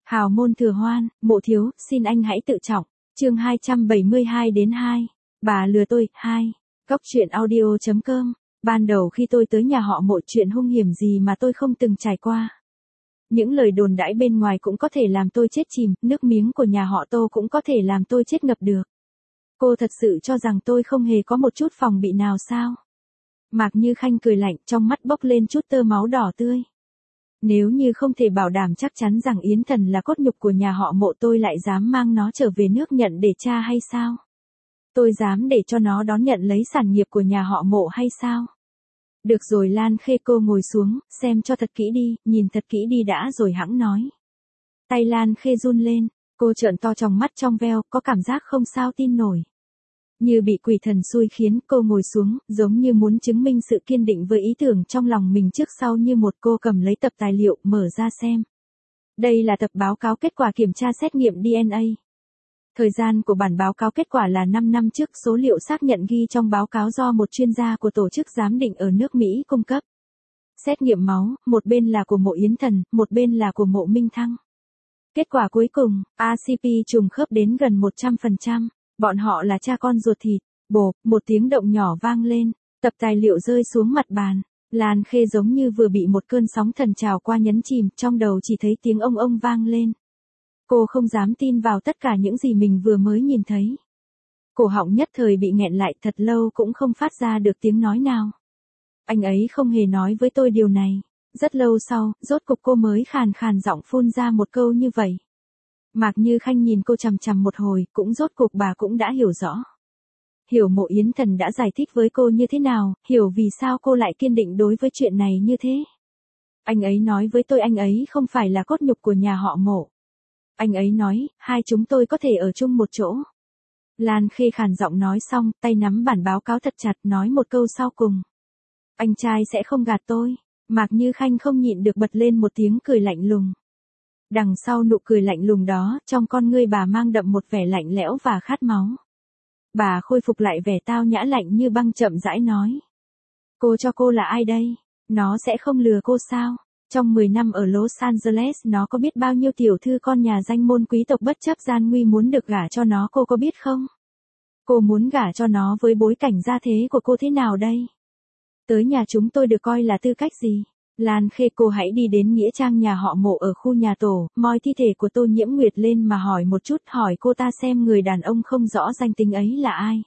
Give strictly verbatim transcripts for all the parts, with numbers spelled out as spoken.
Hào môn thừa hoan, mộ thiếu, xin anh hãy tự trọng. Chương hai trăm bảy mươi hai đến hai. Bà lừa tôi, hai. Góc truyện audio chấm com. Ban đầu khi tôi tới nhà họ Mộ, chuyện hung hiểm gì mà tôi không từng trải qua. Những lời đồn đãi bên ngoài cũng có thể làm tôi chết chìm, nước miếng của nhà họ Tô cũng có thể làm tôi chết ngập được. Cô thật sự cho rằng tôi không hề có một chút phòng bị nào sao? Mạc Như Khanh cười lạnh, trong mắt bốc lên chút tơ máu đỏ tươi. Nếu như không thể bảo đảm chắc chắn rằng Yến Thần là cốt nhục của nhà họ Mộ, tôi lại dám mang nó trở về nước nhận để cha hay sao? Tôi dám để cho nó đón nhận lấy sản nghiệp của nhà họ Mộ hay sao? Được rồi Lan Khê, cô ngồi xuống, xem cho thật kỹ đi, nhìn thật kỹ đi đã rồi hẵng nói. Tay Lan Khê run lên, cô trợn to tròng mắt trong veo, có cảm giác không sao tin nổi. Như bị quỷ thần xui khiến, cô ngồi xuống, giống như muốn chứng minh sự kiên định với ý tưởng trong lòng mình trước sau như một. Cô cầm lấy tập tài liệu, mở ra xem. Đây là tập báo cáo kết quả kiểm tra xét nghiệm đê en a. Thời gian của bản báo cáo kết quả là năm năm trước, số liệu xác nhận ghi trong báo cáo do một chuyên gia của tổ chức giám định ở nước Mỹ cung cấp. Xét nghiệm máu, một bên là của Mộ Yến Thần, một bên là của Mộ Minh Thăng. Kết quả cuối cùng, a xê pê trùng khớp đến gần một trăm phần trăm. Bọn họ là cha con ruột thịt. Bộp, một tiếng động nhỏ vang lên, tập tài liệu rơi xuống mặt bàn. Lan Khê giống như vừa bị một cơn sóng thần trào qua nhấn chìm, trong đầu chỉ thấy tiếng ông ông vang lên. Cô không dám tin vào tất cả những gì mình vừa mới nhìn thấy. Cổ họng nhất thời bị nghẹn lại, thật lâu cũng không phát ra được tiếng nói nào. Anh ấy không hề nói với tôi điều này. Rất lâu sau, rốt cục cô mới khàn khàn giọng phun ra một câu như vậy. Mạc Như Khanh nhìn cô chằm chằm một hồi, cũng rốt cục bà cũng đã hiểu rõ. Hiểu Mộ Yến Thần đã giải thích với cô như thế nào, hiểu vì sao cô lại kiên định đối với chuyện này như thế. Anh ấy nói với tôi anh ấy không phải là cốt nhục của nhà họ Mộ. Anh ấy nói, hai chúng tôi có thể ở chung một chỗ. Lan Khê khàn giọng nói xong, tay nắm bản báo cáo thật chặt, nói một câu sau cùng. Anh trai sẽ không gạt tôi. Mạc Như Khanh không nhịn được bật lên một tiếng cười lạnh lùng. Đằng sau nụ cười lạnh lùng đó, trong con ngươi bà mang đậm một vẻ lạnh lẽo và khát máu. Bà khôi phục lại vẻ tao nhã lạnh như băng, chậm rãi nói. Cô cho cô là ai đây? Nó sẽ không lừa cô sao? Trong mười năm ở Los Angeles nó có biết bao nhiêu tiểu thư con nhà danh môn quý tộc bất chấp gian nguy muốn được gả cho nó, cô có biết không? Cô muốn gả cho nó với bối cảnh gia thế của cô thế nào đây? Tới nhà chúng tôi được coi là tư cách gì? Lan Khê, cô hãy đi đến nghĩa trang nhà họ Mộ ở khu nhà tổ, moi thi thể của Tô Nhiễm Nguyệt lên mà hỏi một chút, hỏi cô ta xem người đàn ông không rõ danh tính ấy là ai.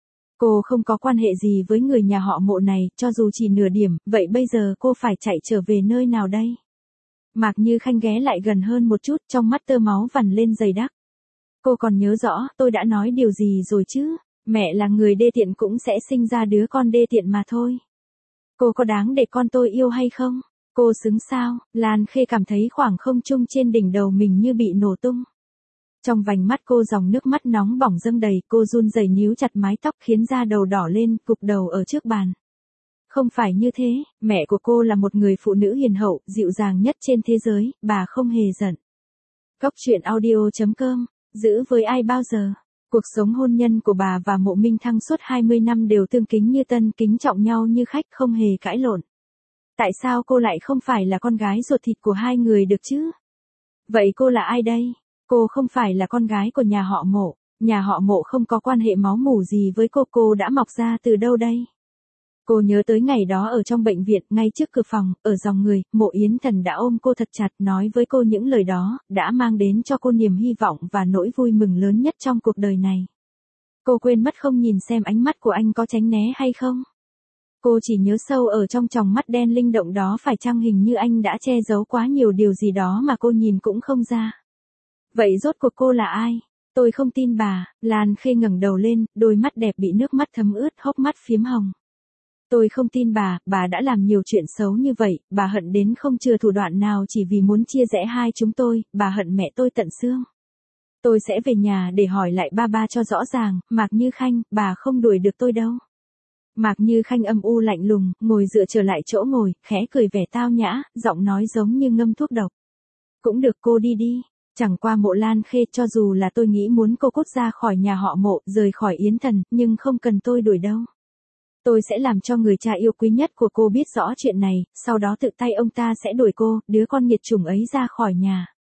Cô không có quan hệ gì với người nhà họ Mộ này, cho dù chỉ nửa điểm, vậy bây giờ cô phải chạy trở về nơi nào đây? Mạc Như Khanh ghé lại gần hơn một chút, trong mắt tơ máu vằn lên dày đặc. Cô còn nhớ rõ, tôi đã nói điều gì rồi chứ? Mẹ là người đê tiện cũng sẽ sinh ra đứa con đê tiện mà thôi. Cô có đáng để con tôi yêu hay không? Cô xứng sao? Lan Khê cảm thấy khoảng không trung trên đỉnh đầu mình như bị nổ tung. Trong vành mắt cô dòng nước mắt nóng bỏng dâng đầy, cô run rẩy níu chặt mái tóc khiến da đầu đỏ lên, gục đầu ở trước bàn. Không phải như thế, mẹ của cô là một người phụ nữ hiền hậu, dịu dàng nhất trên thế giới, bà không hề giận. Góc truyện audio chấm com, giữ với ai bao giờ? Cuộc sống hôn nhân của bà và Mộ Minh Thăng suốt hai mươi năm đều tương kính như tân, kính trọng nhau như khách, không hề cãi lộn. Tại sao cô lại không phải là con gái ruột thịt của hai người được chứ? Vậy cô là ai đây? Cô không phải là con gái của nhà họ Mộ. Nhà họ Mộ không có quan hệ máu mủ gì với cô, cô đã mọc ra từ đâu đây? Cô nhớ tới ngày đó ở trong bệnh viện, ngay trước cửa phòng, ở dòng người, Mộ Yến Thần đã ôm cô thật chặt, nói với cô những lời đó, đã mang đến cho cô niềm hy vọng và nỗi vui mừng lớn nhất trong cuộc đời này. Cô quên mất không nhìn xem ánh mắt của anh có tránh né hay không? Cô chỉ nhớ sâu ở trong tròng mắt đen linh động đó phải chăng hình như anh đã che giấu quá nhiều điều gì đó mà cô nhìn cũng không ra. Vậy rốt cuộc cô là ai? Tôi không tin bà. Lan Khê ngẩng đầu lên, đôi mắt đẹp bị nước mắt thấm ướt, hốc mắt phiếm hồng. Tôi không tin bà, bà đã làm nhiều chuyện xấu như vậy, bà hận đến không chừa thủ đoạn nào chỉ vì muốn chia rẽ hai chúng tôi, bà hận mẹ tôi tận xương. Tôi sẽ về nhà để hỏi lại ba ba cho rõ ràng, Mạc Như Khanh, bà không đuổi được tôi đâu. Mạc Như Khanh âm u lạnh lùng, ngồi dựa trở lại chỗ ngồi, khẽ cười vẻ tao nhã, giọng nói giống như ngâm thuốc độc. Cũng được, cô đi đi. Chẳng qua Mộ Lan Khê, cho dù là tôi nghĩ muốn cô cút ra khỏi nhà họ Mộ, rời khỏi Yến Thần, nhưng không cần tôi đuổi đâu. Tôi sẽ làm cho người cha yêu quý nhất của cô biết rõ chuyện này, sau đó tự tay ông ta sẽ đuổi cô, đứa con nghiệt chủng ấy ra khỏi nhà.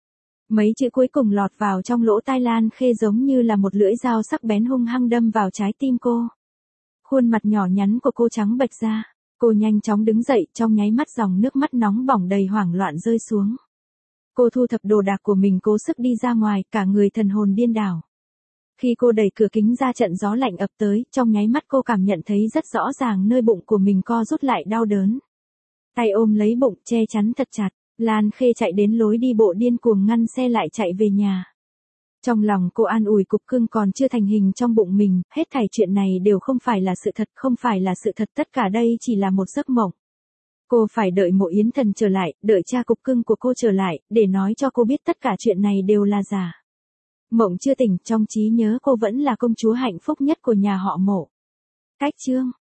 Mấy chữ cuối cùng lọt vào trong lỗ tai Lan Khê giống như là một lưỡi dao sắc bén hung hăng đâm vào trái tim cô. Khuôn mặt nhỏ nhắn của cô trắng bệch ra. Cô nhanh chóng đứng dậy, trong nháy mắt dòng nước mắt nóng bỏng đầy hoảng loạn rơi xuống. Cô thu thập đồ đạc của mình cố sức đi ra ngoài, cả người thần hồn điên đảo. Khi cô đẩy cửa kính ra trận gió lạnh ập tới, trong nháy mắt cô cảm nhận thấy rất rõ ràng nơi bụng của mình co rút lại đau đớn. Tay ôm lấy bụng, che chắn thật chặt, Lan Khê chạy đến lối đi bộ điên cuồng ngăn xe lại chạy về nhà. Trong lòng cô an ủi cục cưng còn chưa thành hình trong bụng mình, hết thảy chuyện này đều không phải là sự thật, không phải là sự thật, tất cả đây chỉ là một giấc mộng. Cô phải đợi Mộ Yến Thần trở lại, đợi cha cục cưng của cô trở lại, để nói cho cô biết tất cả chuyện này đều là giả. Mộng chưa tỉnh, trong trí nhớ cô vẫn là công chúa hạnh phúc nhất của nhà họ Mộ. Cách chương